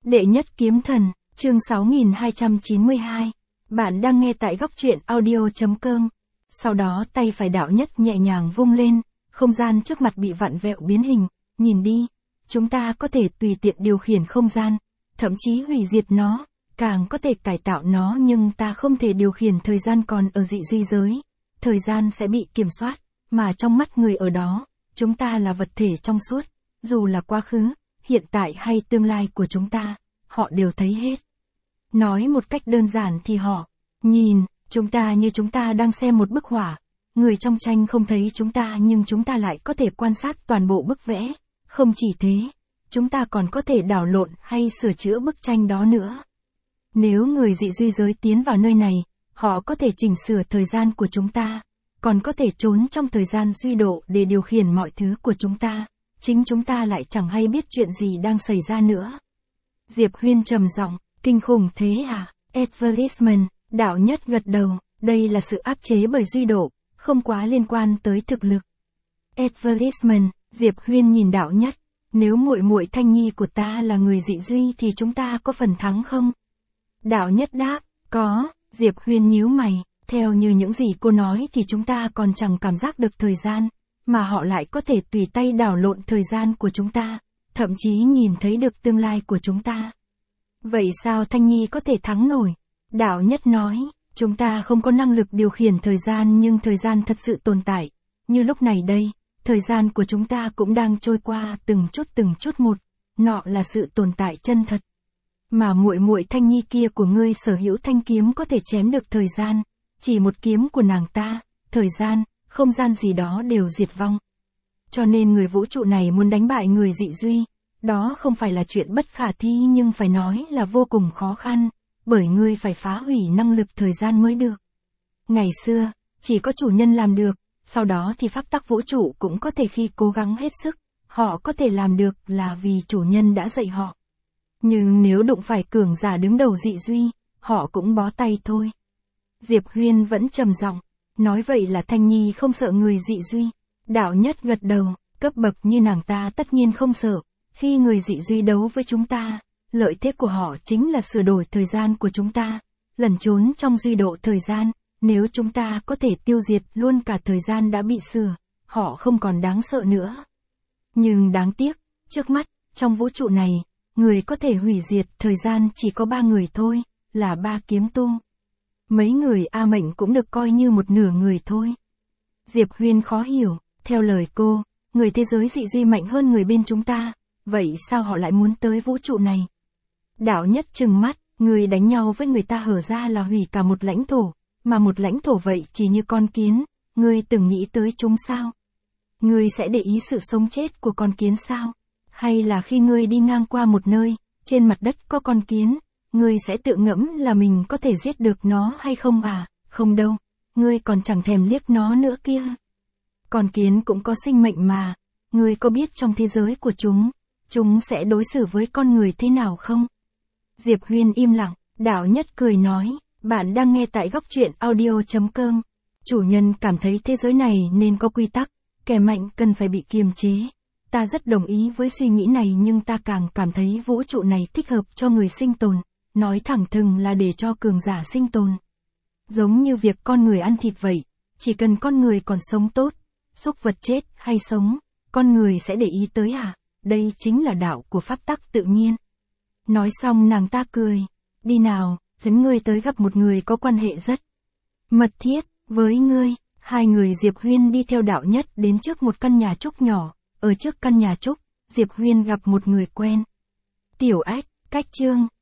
Đệ nhất kiếm thần, chương 6292. Bạn đang nghe tại góc truyện audio.com. Sau đó tay phải đạo nhất nhẹ nhàng vung lên, không gian trước mặt bị vặn vẹo biến hình, nhìn đi, chúng ta có thể tùy tiện điều khiển không gian, thậm chí hủy diệt nó, càng có thể cải tạo nó, nhưng ta không thể điều khiển thời gian. Còn ở dị duy giới, thời gian sẽ bị kiểm soát, mà trong mắt người ở đó, chúng ta là vật thể trong suốt, dù là quá khứ, hiện tại hay tương lai của chúng ta, họ đều thấy hết. Nói một cách đơn giản thì họ nhìn chúng ta như chúng ta đang xem một bức họa. Người trong tranh không thấy chúng ta nhưng chúng ta lại có thể quan sát toàn bộ bức vẽ. Không chỉ thế, chúng ta còn có thể đảo lộn hay sửa chữa bức tranh đó nữa. Nếu người dị duy giới tiến vào nơi này, họ có thể chỉnh sửa thời gian của chúng ta, còn có thể trốn trong thời gian duy độ để điều khiển mọi thứ của chúng ta. Chính chúng ta lại chẳng hay biết chuyện gì đang xảy ra nữa. Diệp Huyên trầm giọng, kinh khủng thế à? Advertisement, đạo nhất gật đầu, đây là sự áp chế bởi duy độ, không quá liên quan tới thực lực. Advertisement, Diệp Huyên nhìn đạo nhất, nếu muội muội Thanh Nhi của ta là người dị duy thì chúng ta có phần thắng không? Đạo nhất đáp, có. Diệp Huyên nhíu mày, theo như những gì cô nói thì chúng ta còn chẳng cảm giác được thời gian, mà họ lại có thể tùy tay đảo lộn thời gian của chúng ta, thậm chí nhìn thấy được tương lai của chúng ta. Vậy sao Thanh Nhi có thể thắng nổi? Đạo nhất nói, chúng ta không có năng lực điều khiển thời gian nhưng thời gian thật sự tồn tại. Như lúc này đây, thời gian của chúng ta cũng đang trôi qua từng chút một, nọ là sự tồn tại chân thật. Mà muội muội Thanh Nhi kia của ngươi sở hữu thanh kiếm có thể chém được thời gian, chỉ một kiếm của nàng ta, thời gian, không gian gì đó đều diệt vong. Cho nên người vũ trụ này muốn đánh bại người dị duy, đó không phải là chuyện bất khả thi nhưng phải nói là vô cùng khó khăn, bởi ngươi phải phá hủy năng lực thời gian mới được. Ngày xưa, chỉ có chủ nhân làm được, sau đó thì pháp tắc vũ trụ cũng có thể khi cố gắng hết sức, họ có thể làm được là vì chủ nhân đã dạy họ. Nhưng nếu đụng phải cường giả đứng đầu dị duy, họ cũng bó tay thôi. Diệp Huyên vẫn trầm giọng, nói vậy là Thanh Nhi không sợ người dị duy. Đạo nhất gật đầu, cấp bậc như nàng ta tất nhiên không sợ. Khi người dị duy đấu với chúng ta, lợi thế của họ chính là sửa đổi thời gian của chúng ta, lẩn trốn trong duy độ thời gian. Nếu chúng ta có thể tiêu diệt luôn cả thời gian đã bị sửa, họ không còn đáng sợ nữa. Nhưng đáng tiếc, trước mắt, trong vũ trụ này, người có thể hủy diệt thời gian chỉ có 3 người thôi, là 3 kiếm tu. Mấy người A Mệnh cũng được coi như một nửa người thôi. Diệp Huyên khó hiểu, theo lời cô, người thế giới dị duy mạnh hơn người bên chúng ta, vậy sao họ lại muốn tới vũ trụ này? Đạo nhất trừng mắt, người đánh nhau với người ta hở ra là hủy cả một lãnh thổ, mà một lãnh thổ vậy chỉ như con kiến, ngươi từng nghĩ tới chúng sao? Ngươi sẽ để ý sự sống chết của con kiến sao? Hay là khi ngươi đi ngang qua một nơi, trên mặt đất có con kiến, ngươi sẽ tự ngẫm là mình có thể giết được nó hay không à? Không đâu, ngươi còn chẳng thèm liếc nó nữa kia. Con kiến cũng có sinh mệnh mà, ngươi có biết trong thế giới của chúng sẽ đối xử với con người thế nào không? Diệp Huyên im lặng, đạo nhất cười nói, bạn đang nghe tại góc truyện audio.com. Chủ nhân cảm thấy thế giới này nên có quy tắc, kẻ mạnh cần phải bị kiềm chế. Ta rất đồng ý với suy nghĩ này nhưng ta càng cảm thấy vũ trụ này thích hợp cho người sinh tồn, nói thẳng thừng là để cho cường giả sinh tồn. Giống như việc con người ăn thịt vậy, chỉ cần con người còn sống tốt, súc vật chết hay sống, con người sẽ để ý tới à? Đây chính là đạo của pháp tắc tự nhiên. Nói xong nàng ta cười, đi nào, dẫn ngươi tới gặp một người có quan hệ rất mật thiết với ngươi. Hai người Diệp Huyên đi theo đạo nhất đến trước một căn nhà trúc nhỏ. Ở trước căn nhà trúc, Diệp Huyên gặp một người quen. Tiểu Ách, Cách Chương,